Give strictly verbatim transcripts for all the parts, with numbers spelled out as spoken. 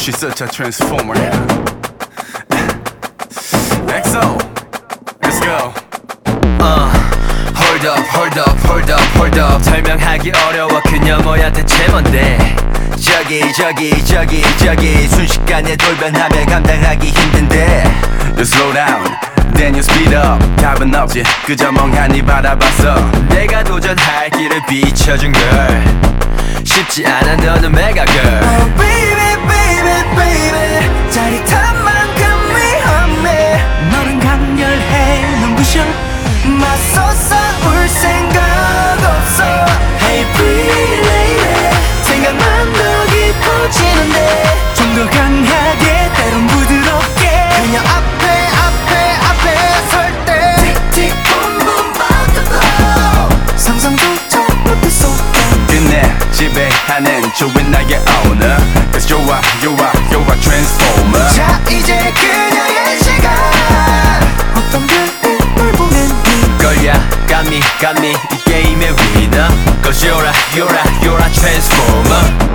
she's such a transformer. 엑소, let's go. uh, Hold up, hold up, hold up, hold up. 설명하기 어려워 그녀 뭐야 대체 뭔데. 저기 저기 저기 저기 순식간에 돌변하며 감당하기 힘든데. You slow down, then you speed up. 답은 없지 그저 멍하니 바라봤어. 내가 도전할 길을 비춰준 걸. 쉽지 않아 너는 메가 girl. Oh baby baby baby 짜릿한 만큼 위험해. 너는 강렬해 넌 부셔 맞서 싸울 생각 없어. Hey pretty lady 생각만 더 깊어지는데. 좀 더 강하게 때론 부드럽게 그녀 앞에 앞에 앞에 설 때 틱틱 붐붐 버터블 상상조차 못했어. 끝내 지배하는 좋은 나의 owner. Cause you're a, you're a, you're a transformer. 자 이제 그녀의 시간. 어떤 별빛 널 보냈니. 걸야 got me got me 이 게임의 winner. Cause you're a you're a you're a transformer.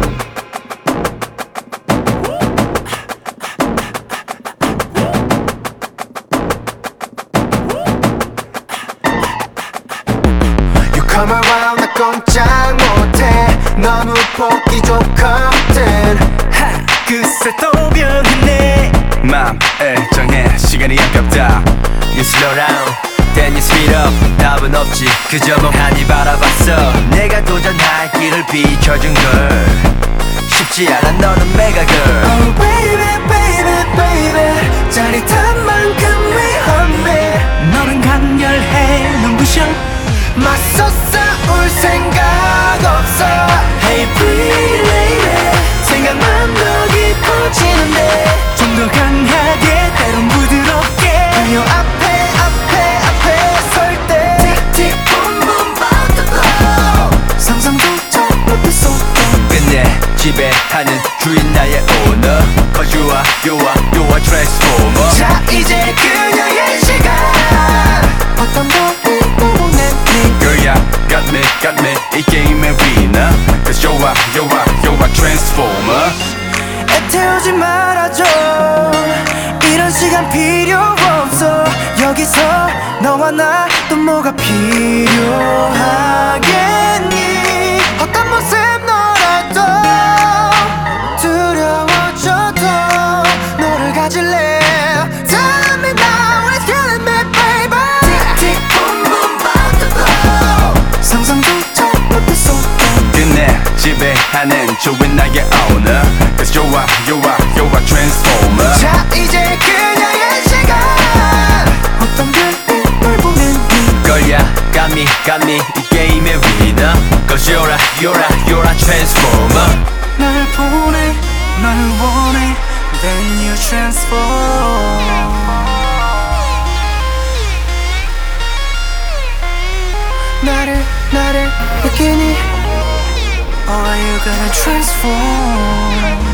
Come around 나 꼼짝 못해 너무 보기 좋거든. 하 그새 또 변했네. 맘을 정해 시간이 아깝다. You slow down then you speed up. 답은 없지 그저 멍하니 바라봤어. 내가 도전할 길을 비춰준 걸. 쉽지 않아 너는 메가 girl. Oh baby baby baby 짜릿한 만큼 위험해. 너는 강렬해 넌 부셔 맞서 싸울 생각 없어. Hey pretty lady 생각만 더 깊어지는데. 좀 더 강하게 때론 부드럽게 그녀 앞에 앞에 앞에 설 때 틱틱 붐붐 버터블 상상조차 못했어. 끝내 지배하는 주인 나의 owner. Cause you are you are you are transformer. 자 이제 그녀의 시간. 어떤 별이 널 보냈니. Girl, yeah, got me, got me 이 게임의 winner. Cause you're a, you're a, you're a transformer. 애태우지 말아줘 이런 시간 필요 없어. 여기서 너와 나 또 뭐가 필요하겠니. 어떤 모습 너라도 두려워져도 너를 가질래. Tell me now it's killing me baby. 틱틱 붐붐 버터블 상상조차 못했어. 끝내 지배하는 좋은 나의 owner. Cause you're a, you're a, you're a transformer. 자 이제 그녀의 시간. 어떤 별빛 널 보냈니. 걸야 got me got me 이 게임의 winner. Cause you're a you're a you're a transformer. 날 보내 날 원해 then you transform. 나를 나를 느끼니. Oh you gonna transform.